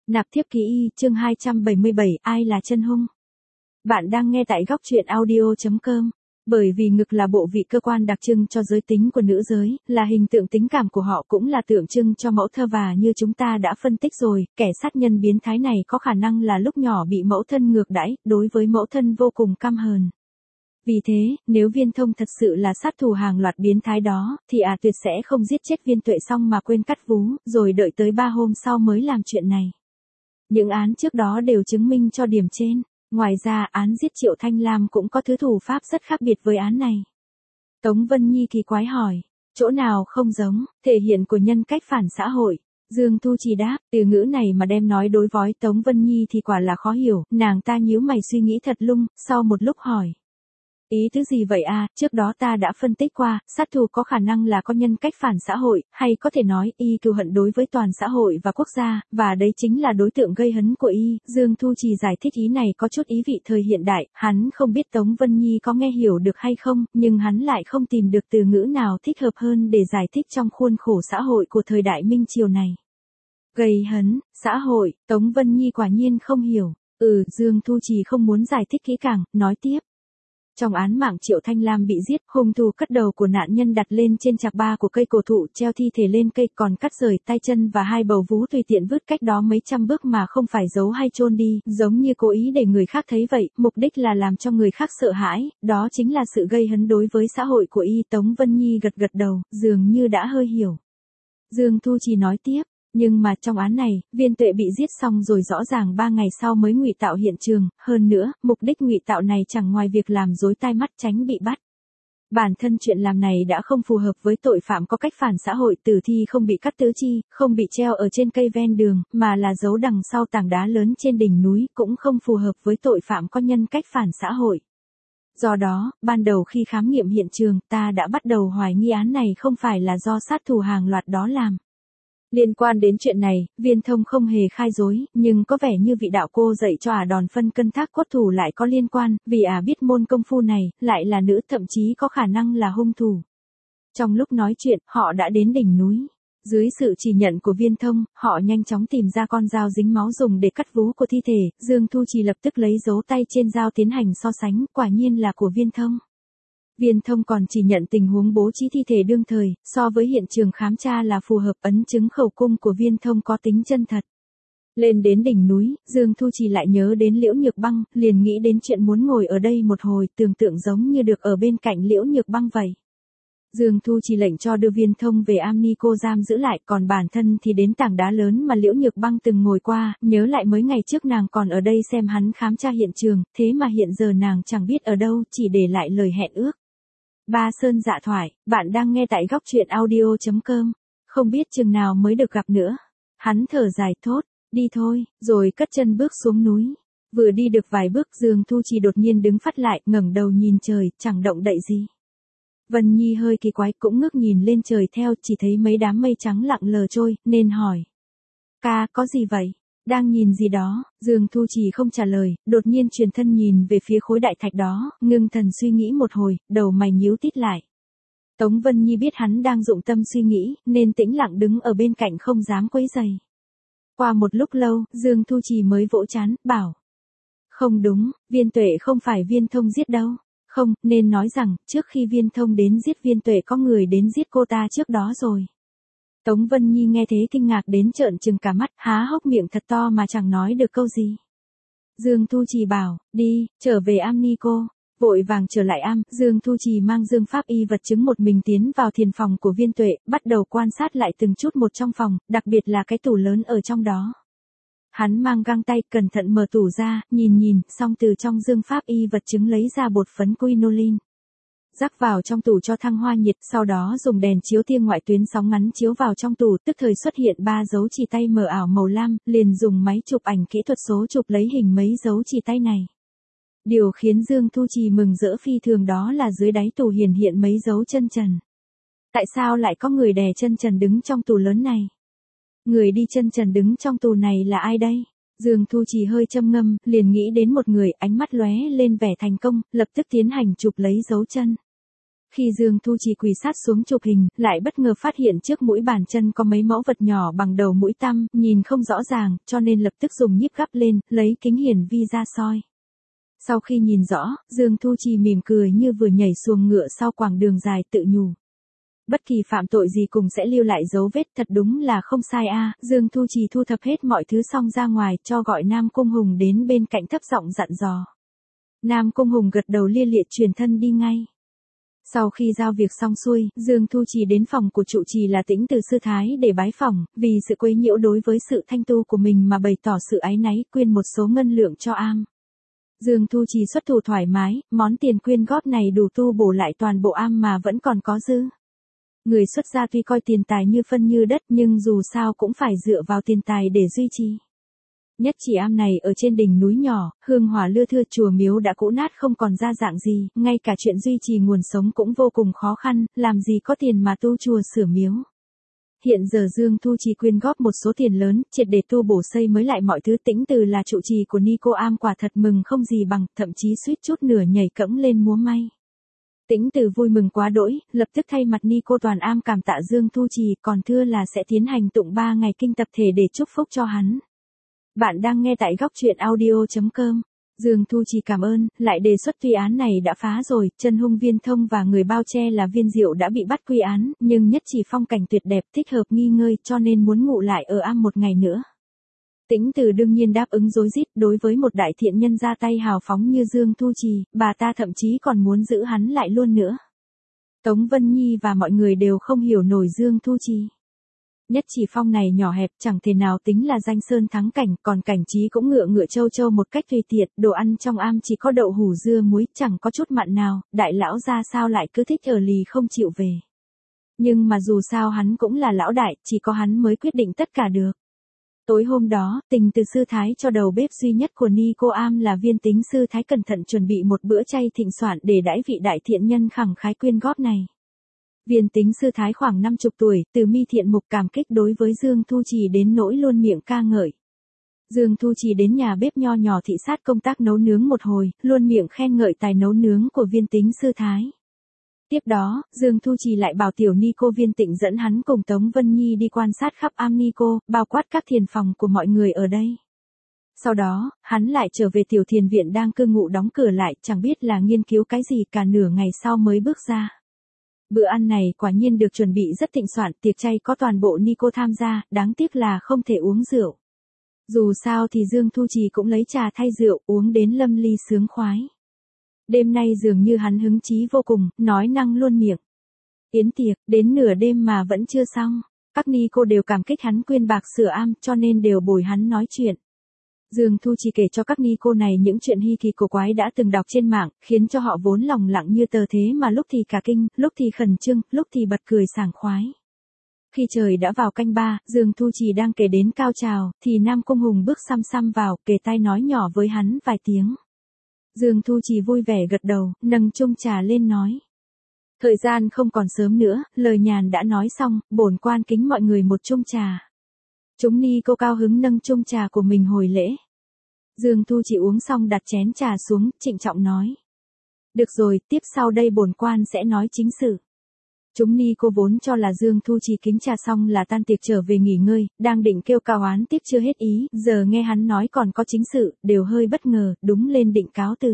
Nạp thiếp ký y, chương 277, ai là chân hung? Bạn đang nghe tại góc truyện audio.com. Bởi vì ngực là bộ vị cơ quan đặc trưng cho giới tính của nữ giới, là hình tượng tính cảm của họ cũng là tượng trưng cho mẫu thơ và như chúng ta đã phân tích rồi, kẻ sát nhân biến thái này có khả năng là lúc nhỏ bị mẫu thân ngược đãi, đối với mẫu thân vô cùng căm hờn. Vì thế, nếu Viên Thông thật sự là sát thủ hàng loạt biến thái đó, thì tuyệt sẽ không giết chết Viên Tuệ xong mà quên cắt vú, rồi đợi tới 3 hôm sau mới làm chuyện này. Những án trước đó đều chứng minh cho điểm trên. Ngoài ra, án giết Triệu Thanh Lam cũng có thứ thủ pháp rất khác biệt với án này. Tống Vân Nhi kỳ quái hỏi, chỗ nào không giống, thể hiện của nhân cách phản xã hội. Dương Thu Trì đáp, từ ngữ này mà đem nói đối với Tống Vân Nhi thì quả là khó hiểu, nàng ta nhíu mày suy nghĩ thật lung, sau một lúc hỏi. Ý thứ gì vậy trước đó ta đã phân tích qua, sát thủ có khả năng là có nhân cách phản xã hội, hay có thể nói y cừu hận đối với toàn xã hội và quốc gia, và đấy chính là đối tượng gây hấn của y. Dương Thu Trì giải thích ý này có chút ý vị thời hiện đại, hắn không biết Tống Vân Nhi có nghe hiểu được hay không, nhưng hắn lại không tìm được từ ngữ nào thích hợp hơn để giải thích trong khuôn khổ xã hội của thời đại Minh Triều này. Gây hấn, xã hội, Tống Vân Nhi quả nhiên không hiểu. Dương Thu Trì không muốn giải thích kỹ càng, nói tiếp. Trong án mạng Triệu Thanh Lam bị giết, hung thủ cắt đầu của nạn nhân đặt lên trên chạc ba của cây cổ thụ, treo thi thể lên cây, còn cắt rời tay chân và 2 bầu vú tùy tiện vứt cách đó mấy trăm bước mà không phải giấu hay chôn đi, giống như cố ý để người khác thấy vậy, mục đích là làm cho người khác sợ hãi, đó chính là sự gây hấn đối với xã hội của y. Tống Vân Nhi gật gật đầu, dường như đã hơi hiểu. Dương Thu Trì nói tiếp. Nhưng mà trong án này, Viên Tuệ bị giết xong rồi rõ ràng 3 ngày sau mới ngụy tạo hiện trường, hơn nữa, mục đích ngụy tạo này chẳng ngoài việc làm rối tai mắt tránh bị bắt. Bản thân chuyện làm này đã không phù hợp với tội phạm có cách phản xã hội, tử thi không bị cắt tứ chi, không bị treo ở trên cây ven đường, mà là giấu đằng sau tảng đá lớn trên đỉnh núi, cũng không phù hợp với tội phạm có nhân cách phản xã hội. Do đó, ban đầu khi khám nghiệm hiện trường, ta đã bắt đầu hoài nghi án này không phải là do sát thủ hàng loạt đó làm. Liên quan đến chuyện này, Viên Thông không hề khai dối, nhưng có vẻ như vị đạo cô dạy cho đòn phân cân thác cốt thủ lại có liên quan, vì biết môn công phu này, lại là nữ, thậm chí có khả năng là hung thủ. Trong lúc nói chuyện, họ đã đến đỉnh núi. Dưới sự chỉ nhận của Viên Thông, họ nhanh chóng tìm ra con dao dính máu dùng để cắt vú của thi thể, Dương Thu Trì lập tức lấy dấu tay trên dao tiến hành so sánh, quả nhiên là của Viên Thông. Viên Thông còn chỉ nhận tình huống bố trí thi thể đương thời, so với hiện trường khám tra là phù hợp, ấn chứng khẩu cung của Viên Thông có tính chân thật. Lên đến đỉnh núi, Dương Thu Trì lại nhớ đến Liễu Nhược Băng, liền nghĩ đến chuyện muốn ngồi ở đây một hồi, tưởng tượng giống như được ở bên cạnh Liễu Nhược Băng vậy. Dương Thu Trì lệnh cho đưa Viên Thông về Am Ni cô giam giữ lại, còn bản thân thì đến tảng đá lớn mà Liễu Nhược Băng từng ngồi qua, nhớ lại mấy ngày trước nàng còn ở đây xem hắn khám tra hiện trường, thế mà hiện giờ nàng chẳng biết ở đâu, chỉ để lại lời hẹn ước. Ba Sơn Dạ Thoại, bạn đang nghe tại góc truyện audio.com, không biết chừng nào mới được gặp nữa. Hắn thở dài thốt, đi thôi, rồi cất chân bước xuống núi. Vừa đi được vài bước, Dương Thu Trì đột nhiên đứng phắt lại, ngẩng đầu nhìn trời, chẳng động đậy gì. Vân Nhi hơi kỳ quái cũng ngước nhìn lên trời theo, chỉ thấy mấy đám mây trắng lặng lờ trôi, nên hỏi. Ca, có gì vậy? Đang nhìn gì đó? Dương Thu Trì không trả lời, đột nhiên chuyển thân nhìn về phía khối đại thạch đó, ngưng thần suy nghĩ một hồi, đầu mày nhíu tít lại. Tống Vân Nhi biết hắn đang dụng tâm suy nghĩ, nên tĩnh lặng đứng ở bên cạnh không dám quấy rầy. Qua một lúc lâu, Dương Thu Trì mới vỗ trán, bảo. Không đúng, Viên Tuệ không phải Viên Thông giết đâu. Không, nên nói rằng, trước khi Viên Thông đến giết Viên Tuệ có người đến giết cô ta trước đó rồi. Tống Vân Nhi nghe thế kinh ngạc đến trợn trừng cả mắt, há hốc miệng thật to mà chẳng nói được câu gì. Dương Thu Trì bảo, đi, trở về Am Ni cô. Vội vàng trở lại am, Dương Thu Trì mang Dương Pháp y vật chứng một mình tiến vào thiền phòng của Viên Tuệ, bắt đầu quan sát lại từng chút một trong phòng, đặc biệt là cái tủ lớn ở trong đó. Hắn mang găng tay, cẩn thận mở tủ ra, nhìn, xong từ trong Dương Pháp y vật chứng lấy ra bột phấn quinolin. Rắc vào trong tủ cho thăng hoa nhiệt, sau đó dùng đèn chiếu tia ngoại tuyến sóng ngắn chiếu vào trong tủ, tức thời xuất hiện 3 dấu chỉ tay mờ ảo màu lam, liền dùng máy chụp ảnh kỹ thuật số chụp lấy hình mấy dấu chỉ tay này. Điều khiến Dương Thu Trì mừng rỡ phi thường đó là dưới đáy tủ hiển hiện mấy dấu chân trần. Tại sao lại có người đè chân trần đứng trong tủ lớn này? Người đi chân trần đứng trong tủ này là ai đây? Dương Thu Trì hơi châm ngâm, liền nghĩ đến một người, ánh mắt lóe lên vẻ thành công, lập tức tiến hành chụp lấy dấu chân. Khi Dương Thu Trì quỳ sát xuống chụp hình, lại bất ngờ phát hiện trước mũi bàn chân có mấy mẫu vật nhỏ bằng đầu mũi tăm, nhìn không rõ ràng, cho nên lập tức dùng nhíp gắp lên, lấy kính hiển vi ra soi. Sau khi nhìn rõ, Dương Thu Trì mỉm cười như vừa nhảy xuồng ngựa sau quãng đường dài, tự nhủ. Bất kỳ phạm tội gì cùng sẽ lưu lại dấu vết, thật đúng là không sai a. Dương Thu Trì thu thập hết mọi thứ xong ra ngoài, cho gọi Nam Cung Hùng đến bên cạnh thấp giọng dặn dò. Nam Cung Hùng gật đầu lia lịa truyền thân đi ngay. Sau khi giao việc xong xuôi, Dương Thu Trì đến phòng của trụ trì là Tĩnh Từ sư thái để bái phỏng, vì sự quấy nhiễu đối với sự thanh tu của mình mà bày tỏ sự áy náy, quyên một số ngân lượng cho am. Dương Thu Trì xuất thủ thoải mái, món tiền quyên góp này đủ tu bổ lại toàn bộ am mà vẫn còn có dư. Người xuất gia tuy coi tiền tài như phân như đất nhưng dù sao cũng phải dựa vào tiền tài để duy trì. Nhất chỉ am này ở trên đỉnh núi nhỏ, hương hỏa lưa thưa, chùa miếu đã cũ nát không còn ra dạng gì, ngay cả chuyện duy trì nguồn sống cũng vô cùng khó khăn, làm gì có tiền mà tu chùa sửa miếu. Hiện giờ Dương Thu Trì quyên góp một số tiền lớn, triệt để tu bổ xây mới lại mọi thứ. Tĩnh Từ là trụ trì của Nico am quả thật mừng không gì bằng, thậm chí suýt chút nửa nhảy cẫng lên múa may. Tĩnh Từ vui mừng quá đỗi, lập tức thay mặt Nico toàn am cảm tạ Dương Thu Trì, còn thưa là sẽ tiến hành tụng 3 ngày kinh tập thể để chúc phúc cho hắn. Bạn đang nghe tại góc truyện audio.com. Dương Thu Trì cảm ơn, lại đề xuất tuy án này đã phá rồi, chân hung Viên Thông và người bao che là Viên Diệu đã bị bắt quy án, nhưng Nhất Chỉ phong cảnh tuyệt đẹp, thích hợp nghỉ ngơi, cho nên muốn ngụ lại ở am một ngày nữa. Tĩnh Từ đương nhiên đáp ứng rối rít. Đối với một đại thiện nhân ra tay hào phóng như Dương Thu Trì, bà ta thậm chí còn muốn giữ hắn lại luôn nữa. Tống Vân Nhi và mọi người đều không hiểu nổi Dương Thu Trì. Nhất Chỉ phong này nhỏ hẹp, chẳng thể nào tính là danh sơn thắng cảnh, còn cảnh trí cũng ngựa châu châu một cách tùy tiện, đồ ăn trong am chỉ có đậu hủ dưa muối, chẳng có chút mặn nào, đại lão ra sao lại cứ thích ở lì không chịu về. Nhưng mà dù sao hắn cũng là lão đại, chỉ có hắn mới quyết định tất cả được. Tối hôm đó, Tình Từ sư thái cho đầu bếp duy nhất của Nico am là Viên Tính sư thái cẩn thận chuẩn bị một bữa chay thịnh soạn để đãi vị đại thiện nhân khẳng khái quyên góp này. Viên Tính sư thái khoảng 50 tuổi, từ mi thiện mục cảm kích đối với Dương Thu Trì đến nỗi luôn miệng ca ngợi. Dương Thu Trì đến nhà bếp nho nhỏ thị sát công tác nấu nướng một hồi, luôn miệng khen ngợi tài nấu nướng của Viên Tính sư thái. Tiếp đó, Dương Thu Trì lại bảo tiểu Nico Viên Tịnh dẫn hắn cùng Tống Vân Nhi đi quan sát khắp am Nico, bao quát các thiền phòng của mọi người ở đây. Sau đó, hắn lại trở về tiểu thiền viện đang cư ngụ đóng cửa lại, chẳng biết là nghiên cứu cái gì, cả nửa ngày sau mới bước ra. Bữa ăn này quả nhiên được chuẩn bị rất thịnh soạn, tiệc chay có toàn bộ Nico tham gia, đáng tiếc là không thể uống rượu. Dù sao thì Dương Thu Trì cũng lấy trà thay rượu, uống đến lâm ly sướng khoái. Đêm nay dường như hắn hứng chí vô cùng, nói năng luôn miệng. Yến tiệc, đến nửa đêm mà vẫn chưa xong. Các Nico đều cảm kích hắn quyên bạc sửa am, cho nên đều bồi hắn nói chuyện. Dương Thu Trì kể cho các Nico này những chuyện hy kỳ cổ quái đã từng đọc trên mạng, khiến cho họ vốn lòng lặng như tờ thế mà lúc thì cả kinh, lúc thì khẩn trương, lúc thì bật cười sảng khoái. Khi trời đã vào canh 3, Dương Thu Trì đang kể đến cao trào, thì Nam Cung Hùng bước xăm xăm vào, kề tai nói nhỏ với hắn vài tiếng. Dương Thu Trì vui vẻ gật đầu, nâng chung trà lên nói. Thời gian không còn sớm nữa, lời nhàn đã nói xong, bổn quan kính mọi người một chung trà. Chúng Nico cao hứng nâng chung trà của mình hồi lễ. Dương Thu Trì uống xong đặt chén trà xuống, trịnh trọng nói. Được rồi, tiếp sau đây bổn quan sẽ nói chính sự. Chúng Nico vốn cho là Dương Thu Trì kính trà xong là tan tiệc trở về nghỉ ngơi, đang định kêu cao oán tiếp chưa hết ý, giờ nghe hắn nói còn có chính sự, đều hơi bất ngờ, đúng lên định cáo từ.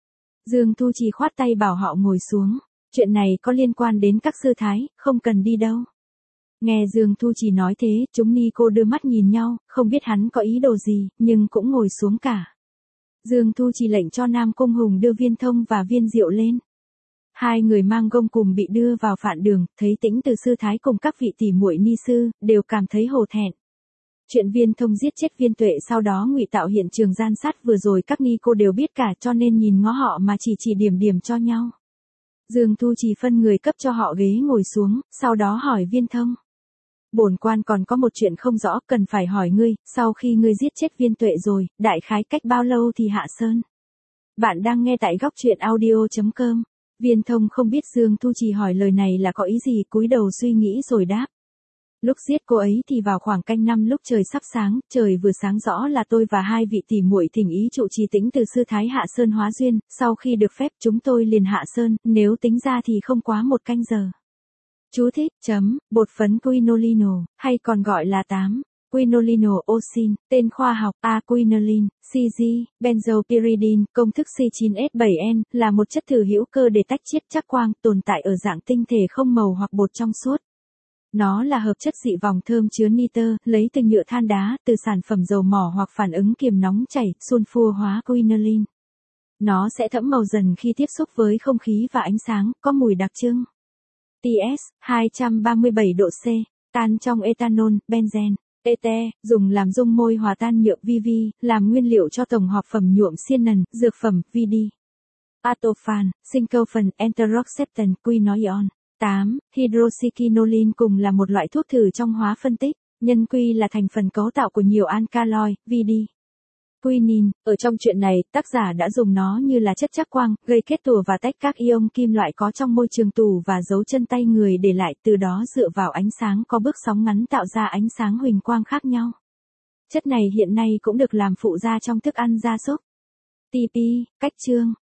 Dương Thu Trì khoát tay bảo họ ngồi xuống, chuyện này có liên quan đến các sư thái, không cần đi đâu. Nghe Dương Thu Trì nói thế, chúng Nico đưa mắt nhìn nhau, không biết hắn có ý đồ gì, nhưng cũng ngồi xuống cả. Dương Thu Trì lệnh cho Nam Cung Hùng đưa Viên Thông và Viên Diệu lên. Hai người mang gông cùng bị đưa vào phạn đường, thấy Tĩnh Từ sư thái cùng các vị tỷ muội ni sư, đều cảm thấy hổ thẹn. Chuyện Viên Thông giết chết Viên Tuệ sau đó ngụy tạo hiện trường gian sát vừa rồi các Nico đều biết cả, cho nên nhìn ngó họ mà chỉ điểm cho nhau. Dương Thu Trì phân người cấp cho họ ghế ngồi xuống, sau đó hỏi Viên Thông. Bổn quan còn có một chuyện không rõ, cần phải hỏi ngươi, sau khi ngươi giết chết Viên Tuệ rồi, đại khái cách bao lâu thì hạ sơn? Bạn đang nghe tại góc truyện audio.com. Viên Thông không biết Dương Thu Trì hỏi lời này là có ý gì, cúi đầu suy nghĩ rồi đáp. Lúc giết cô ấy thì vào khoảng canh 5 lúc trời sắp sáng, trời vừa sáng rõ là tôi và hai vị tỷ muội thỉnh ý trụ trì tĩnh từ sư Thái hạ sơn hóa duyên, sau khi được phép chúng tôi liền hạ sơn, nếu tính ra thì không quá 1 canh giờ. Chú thích, bột phấn quinolino, hay còn gọi là 8. Quinolino oxin, tên khoa học A. Quinoline, CG, benzopyridine, công thức C9S7N, là một chất thử hữu cơ để tách chiết chắc quang, tồn tại ở dạng tinh thể không màu hoặc bột trong suốt. Nó là hợp chất dị vòng thơm chứa nitơ, lấy từ nhựa than đá, từ sản phẩm dầu mỏ hoặc phản ứng kiềm nóng chảy, sulfur hóa quinoline. Nó sẽ thẫm màu dần khi tiếp xúc với không khí và ánh sáng, có mùi đặc trưng. TS, 237 độ C, tan trong ethanol, benzen. ET, dùng làm dung môi hòa tan nhựa VV, làm nguyên liệu cho tổng hợp phẩm nhuộm cyanide, dược phẩm, VD. Atophan, Syncophan, Enteroxeptan, quinoion. 8. Hydroxyquinoline cùng là một loại thuốc thử trong hóa phân tích, nhân quy là thành phần cấu tạo của nhiều alkaloid, VD. Quinine, ở trong chuyện này, tác giả đã dùng nó như là chất chắc quang, gây kết tủa và tách các ion kim loại có trong môi trường tù và dấu chân tay người để lại, từ đó dựa vào ánh sáng có bước sóng ngắn tạo ra ánh sáng huỳnh quang khác nhau. Chất này hiện nay cũng được làm phụ gia trong thức ăn gia súc. TP, cách chương.